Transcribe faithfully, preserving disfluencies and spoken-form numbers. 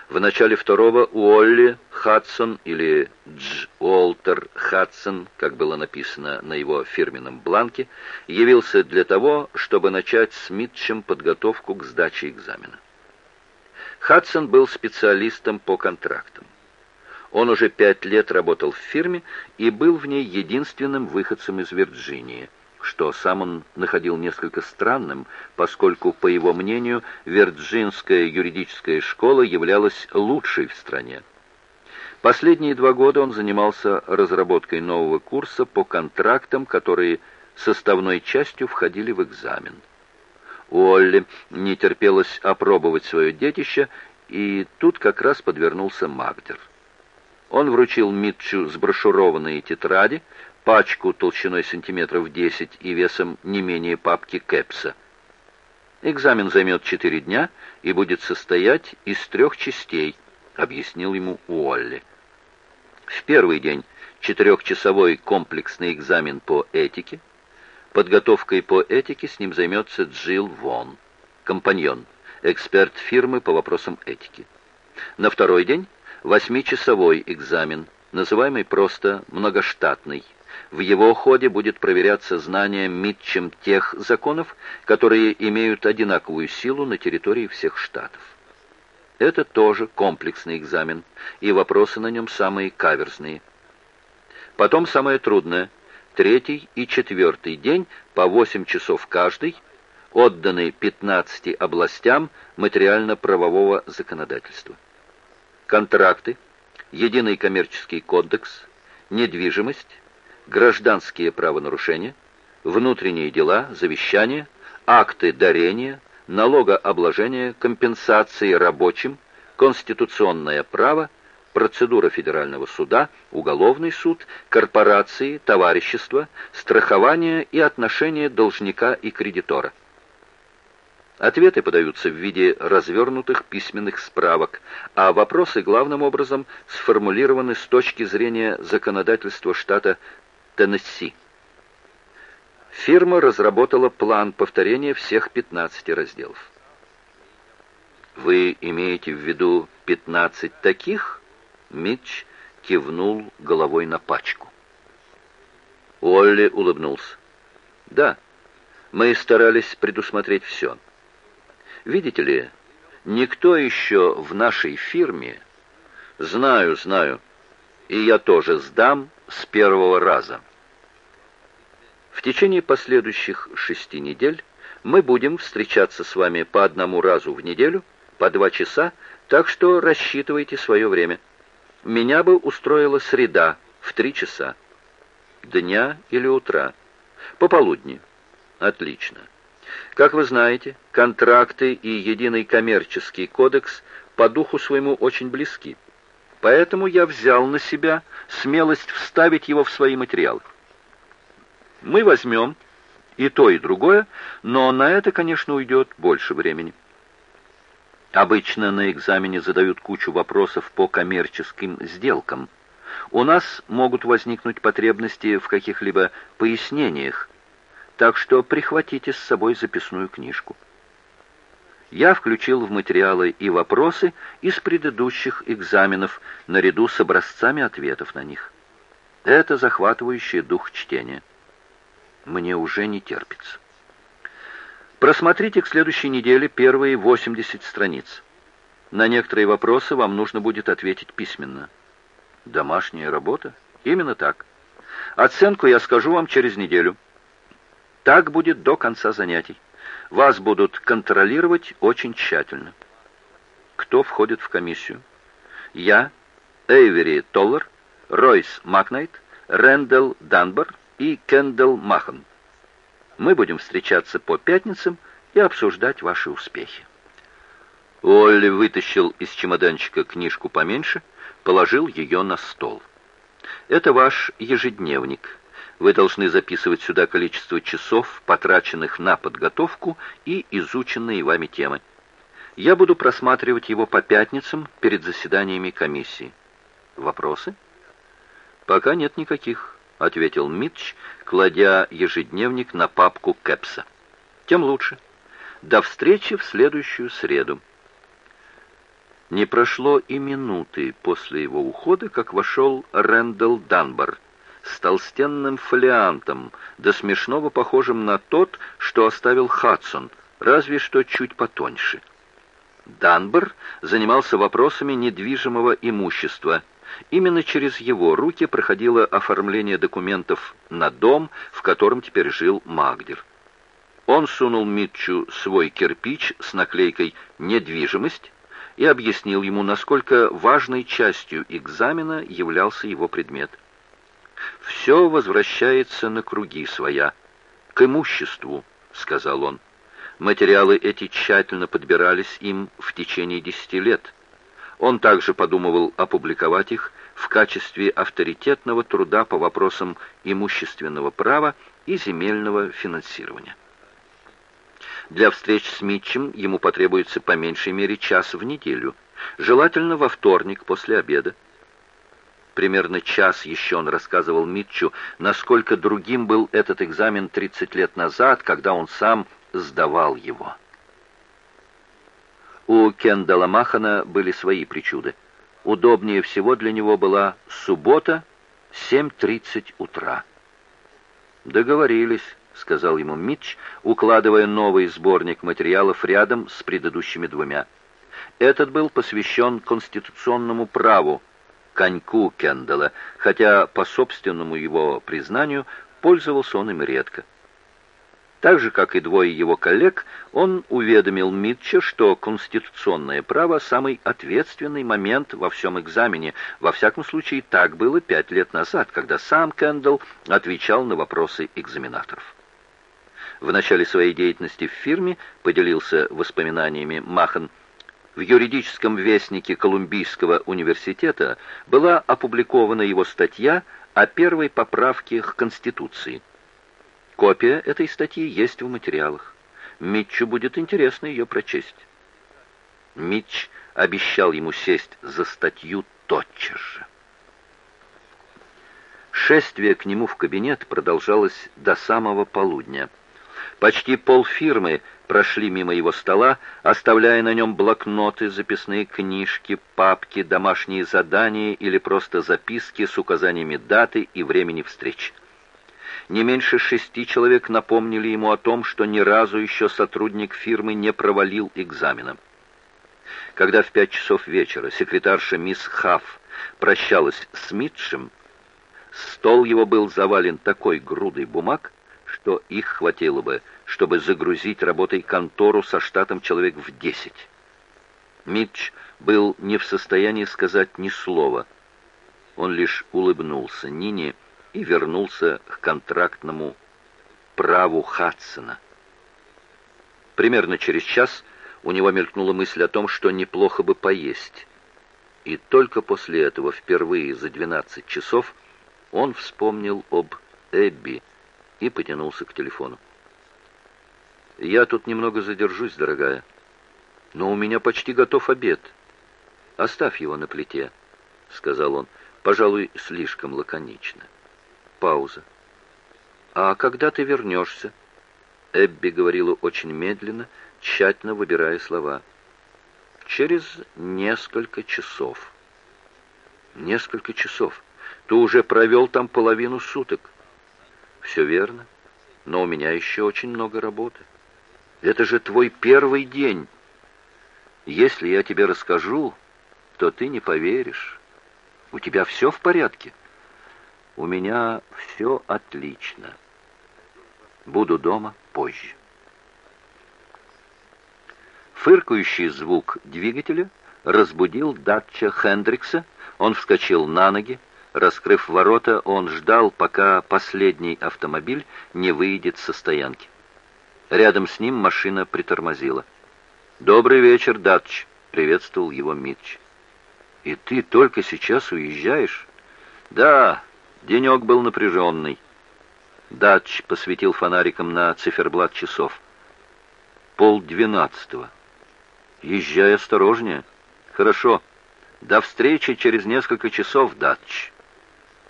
В начале второго Уолли Хадсон, или Дж. Уолтер Хадсон, как было написано на его фирменном бланке, явился для того, чтобы начать с Митчем подготовку к сдаче экзамена. Хадсон был специалистом по контрактам. Он уже пять лет работал в фирме и был в ней единственным выходцем из Вирджинии, что сам он находил несколько странным, поскольку, по его мнению, Вирджинская юридическая школа являлась лучшей в стране. Последние два года он занимался разработкой нового курса по контрактам, которые составной частью входили в экзамен. Уолли не терпелось опробовать свое детище, и тут как раз подвернулся Магдер. Он вручил Митчу сброшурованные тетради, пачку толщиной сантиметров десять и весом не менее папки Кэпса. «Экзамен займет четыре дня и будет состоять из трех частей», — объяснил ему Уолли. В первый день четырехчасовой комплексный экзамен по этике. Подготовкой по этике с ним займется Джилл Вон, компаньон, эксперт фирмы по вопросам этики. На второй день восьмичасовой экзамен, называемый просто многоштатный. В его ходе будет проверяться знание Митчем тех законов, которые имеют одинаковую силу на территории всех штатов. Это тоже комплексный экзамен, и вопросы на нем самые каверзные. Потом самое трудное. Третий и четвертый день по восемь часов каждый, отданы пятнадцати областям материально-правового законодательства. Контракты, единый коммерческий кодекс, недвижимость, гражданские правонарушения, внутренние дела, завещания, акты дарения, налогообложения, компенсации рабочим, конституционное право, процедура федерального суда, уголовный суд, корпорации, товарищества, страхование и отношения должника и кредитора. Ответы подаются в виде развернутых письменных справок, а вопросы главным образом сформулированы с точки зрения законодательства штата Теннесси. Фирма разработала план повторения всех пятнадцати разделов. «Вы имеете в виду пятнадцать таких?» Митч кивнул головой на пачку. Уолли улыбнулся. «Да, мы старались предусмотреть все. Видите ли, никто еще в нашей фирме...» «Знаю, знаю, и я тоже сдам с первого раза». В течение последующих шести недель мы будем встречаться с вами по одному разу в неделю, по два часа, так что рассчитывайте свое время. Меня бы устроила среда в три часа. Дня или утра? Пополудни. Отлично. Как вы знаете, контракты и единый коммерческий кодекс по духу своему очень близки. Поэтому я взял на себя смелость вставить его в свои материалы. Мы возьмем и то, и другое, но на это, конечно, уйдет больше времени. Обычно на экзамене задают кучу вопросов по коммерческим сделкам. У нас могут возникнуть потребности в каких-либо пояснениях, так что прихватите с собой записную книжку. Я включил в материалы и вопросы из предыдущих экзаменов, наряду с образцами ответов на них. Это захватывающий дух чтения. Мне уже не терпится. Просмотрите к следующей неделе первые восемьдесят страниц. На некоторые вопросы вам нужно будет ответить письменно. Домашняя работа? Именно так. Оценку я скажу вам через неделю. Так будет до конца занятий. Вас будут контролировать очень тщательно. Кто входит в комиссию? Я, Эйвери Толлер, Ройс Макнайт, Рэндалл Данбар и Кендалл Махан. Мы будем встречаться по пятницам и обсуждать ваши успехи. Уолли вытащил из чемоданчика книжку поменьше, положил ее на стол. Это ваш ежедневник. Вы должны записывать сюда количество часов, потраченных на подготовку и изученные вами темы. Я буду просматривать его по пятницам перед заседаниями комиссии. Вопросы? Пока нет никаких, ответил Митч, кладя ежедневник на папку Кэпса. Тем лучше. До встречи в следующую среду. Не прошло и минуты после его ухода, как вошел Рэндалл Данбар с толстенным фолиантом, до смешного похожим на тот, что оставил Хадсон, разве что чуть потоньше. Данбар занимался вопросами недвижимого имущества. Именно через его руки проходило оформление документов на дом, в котором теперь жил Магдер. Он сунул Митчу свой кирпич с наклейкой «Недвижимость» и объяснил ему, насколько важной частью экзамена являлся его предмет. «Все возвращается на круги своя, к имуществу», — сказал он. Материалы эти тщательно подбирались им в течение десяти лет. Он также подумывал опубликовать их в качестве авторитетного труда по вопросам имущественного права и земельного финансирования. Для встреч с Митчем ему потребуется по меньшей мере час в неделю, желательно во вторник после обеда. Примерно час еще он рассказывал Митчу, насколько другим был этот экзамен тридцать лет назад, когда он сам сдавал его. У Кендалла Махана были свои причуды. Удобнее всего для него была суббота, семь тридцать утра. «Договорились», — сказал ему Митч, укладывая новый сборник материалов рядом с предыдущими двумя. Этот был посвящен конституционному праву, коньку Кендалла, хотя, по собственному его признанию, пользовался он им редко. Так же, как и двое его коллег, он уведомил Митча, что конституционное право – самый ответственный момент во всем экзамене. Во всяком случае, так было пять лет назад, когда сам Кендалл отвечал на вопросы экзаменаторов. В начале своей деятельности в фирме, поделился воспоминаниями Махан, в юридическом вестнике Колумбийского университета была опубликована его статья о первой поправке к Конституции. Копия этой статьи есть в материалах. Митчу будет интересно ее прочесть. Митч обещал ему сесть за статью тотчас же. Шествие к нему в кабинет продолжалось до самого полудня. Почти полфирмы прошли мимо его стола, оставляя на нем блокноты, записные книжки, папки, домашние задания или просто записки с указаниями даты и времени встреч. Не меньше шести человек напомнили ему о том, что ни разу еще сотрудник фирмы не провалил экзамена. Когда в пять часов вечера секретарша мисс Хафф прощалась с Митчем, стол его был завален такой грудой бумаг, что их хватило бы, чтобы загрузить работой контору со штатом человек в десять. Митч был не в состоянии сказать ни слова. Он лишь улыбнулся Нине и вернулся к контрактному праву Хадсона. Примерно через час у него мелькнула мысль о том, что неплохо бы поесть. И только после этого, впервые за двенадцать часов, он вспомнил об Эбби и потянулся к телефону. «Я тут немного задержусь, дорогая, но у меня почти готов обед. Оставь его на плите», — сказал он, пожалуй, слишком лаконично. Пауза. «А когда ты вернешься?» Эбби говорила очень медленно, тщательно выбирая слова. «Через несколько часов». «Несколько часов? Ты уже провел там половину суток». «Все верно, но у меня еще очень много работы. Это же твой первый день. Если я тебе расскажу, то ты не поверишь. У тебя все в порядке?» «У меня все отлично. Буду дома позже». Фыркающий звук двигателя разбудил Датча Хендрикса. Он вскочил на ноги. Раскрыв ворота, он ждал, пока последний автомобиль не выйдет со стоянки. Рядом с ним машина притормозила. «Добрый вечер, Датч», — приветствовал его Митч. «И ты только сейчас уезжаешь?» «Да, денек был напряженный». Датч посветил фонариком на циферблат часов. «Полдвенадцатого. Езжай осторожнее». «Хорошо. До встречи через несколько часов, Датч».